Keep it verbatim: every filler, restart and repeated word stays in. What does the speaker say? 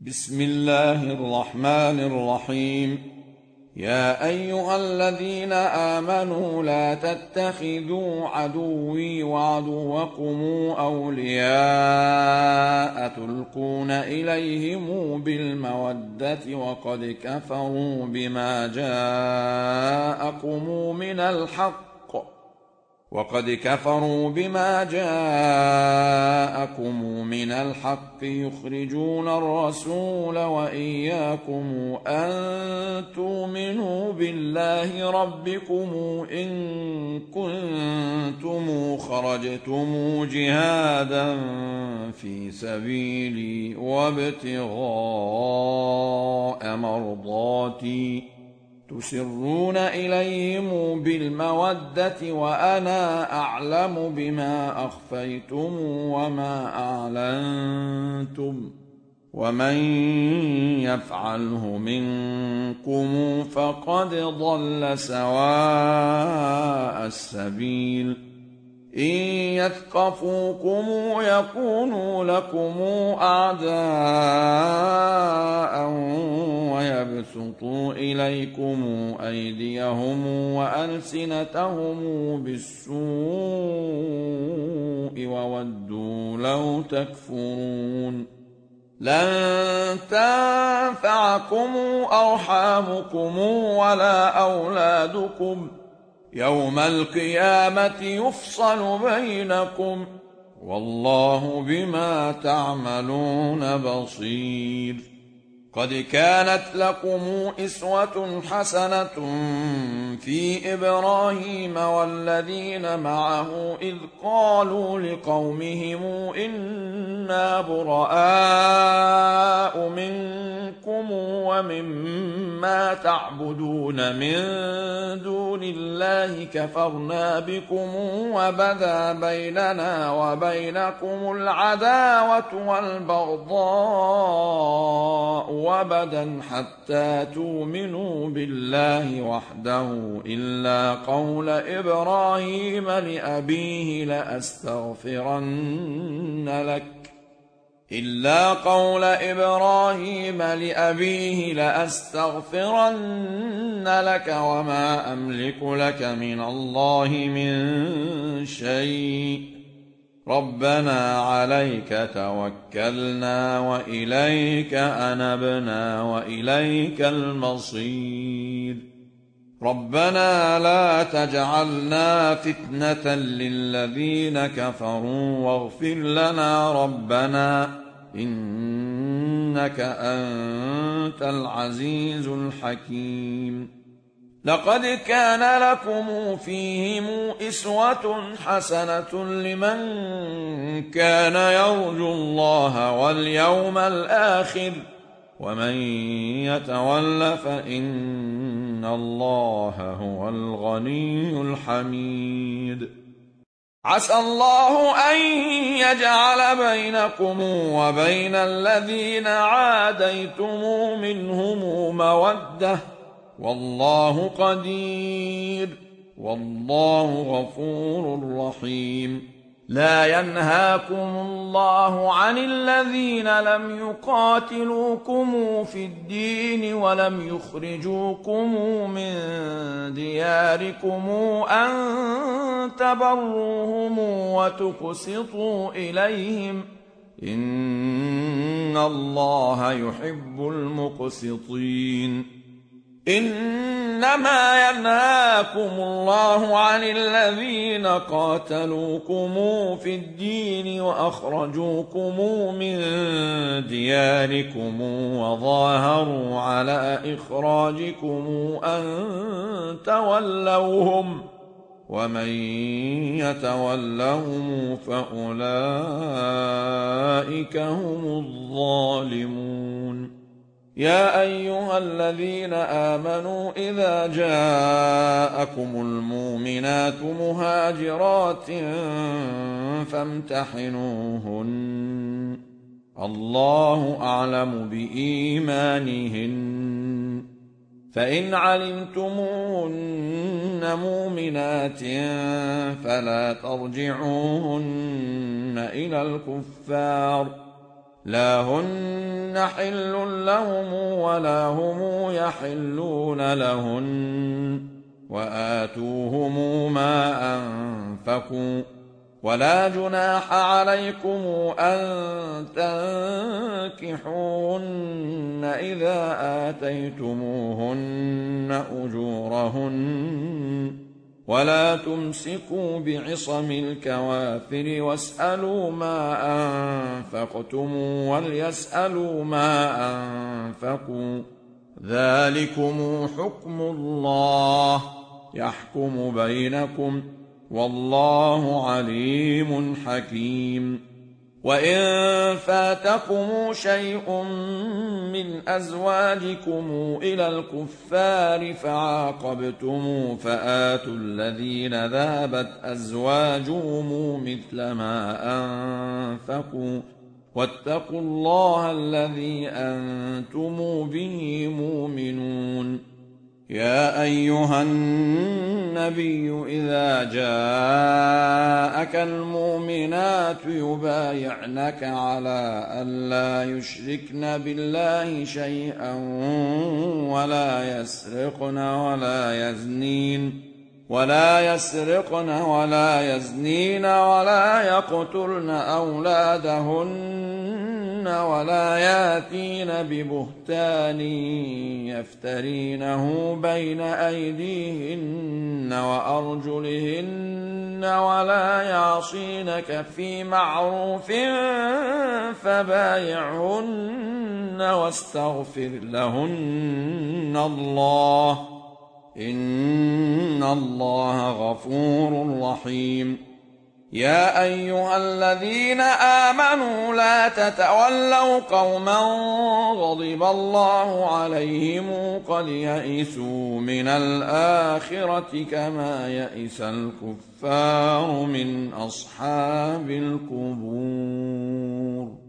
بسم الله الرحمن الرحيم. يا أيها الذين آمنوا لا تتخذوا عدوي وعدوكم أولياء تلقون إليهم بالمودة وقد كفروا بما جاءكم من الحق وقد كفروا بما جاءكم من الحق يخرجون الرسول وإياكم أن تؤمنوا بالله ربكم إن كنتم خرجتم جهادا في سبيلي وابتغاء مرضاتي تسرون إليهم بالمودة وأنا أعلم بما أخفيتم وما أعلنتم ومن يفعله منكم فقد ضل سواء السبيل. إن يثقفوكم يكونوا لكم أعداء ويبسطوا إليكم أيديهم وألسنتهم بالسوء وودوا لو تكفرون. لن تنفعكم أرحامكم ولا أولادكم يوم القيامة يفصل بينكم والله بما تعملون بصير. قد كانت لكم أسوة حسنة في إبراهيم والذين معه إذ قالوا لقومهم إنا براء منكم ومما تعبدون من دون الله كفرنا بكم وبدا بيننا وبينكم العداوة والبغضاء وأبدا حتى تؤمنوا بالله وحده إلا قول إبراهيم لأبيه لأستغفرن لك إلا قول إبراهيم لأبيه لأستغفرن لك وما أملك لك من الله من شيء ربنا عليك توكلنا وإليك أنبنا وإليك المصير. ربنا لا تجعلنا فتنة للذين كفروا واغفر لنا ربنا إنك أنت العزيز الحكيم. لقد كان لكم فيهم أسوة حسنة لمن كان يرجو الله واليوم الآخر ومن يتول فإن الله هو الغني الحميد. عسى الله أن يجعل بينكم وبين الذين عاديتم منهم مودة والله قدير والله غفور رحيم. لا ينهاكم الله عن الذين لم يقاتلوكم في الدين ولم يخرجوكم من دياركم أن تبروهم وتقسطوا إليهم إن الله يحب المقسطين. إنما ينهاكم الله عن الذين قاتلوكم في الدين وأخرجوكم من دياركم وظاهروا على إخراجكم أن تولوهم ومن يتولهم فأولئك هم الظالمون. يا أيها الذين آمنوا إذا جاءكم المؤمنات مهاجرات فامتحنوهن الله أعلم بإيمانهن فإن علمتموهن مؤمنات فلا ترجعوهن إلى الكفار لا هن حل لهم ولا هم يحلون لهن وآتوهم ما أنفقوا ولا جناح عليكم أن تنكحوهن إذا آتيتموهن أجورهن ولا تمسكوا بعصم الكوافر واسألوا ما أنفقتم وليسألوا ما أنفقوا ذلكم حكم الله يحكم بينكم والله عليم حكيم وإن فاتكم شيء من أزواجكم إلى الكفار فعاقبتم فآتوا الذين ذهبت أزواجهم مثل ما أنفقوا واتقوا الله الذي أنتم به مؤمنون يا أيها النبي إذا جاءك المؤمنات يبايعنك على أن لا يشركن بالله شيئا ولا يسرقن ولا يزنين ولا يسرقن ولا يزنين ولا يقتلن أولادهن ولا ياتين ببهتان يفترينه بين أيديهن وأرجلهن ولا يعصينك في معروف فبايعهن واستغفر لهن الله إن الله غفور رحيم يا أيها الذين آمنوا لا تتولوا قوما غضب الله عليهم قد يئسوا من الآخرة كما يئس الكفار من أصحاب القبور.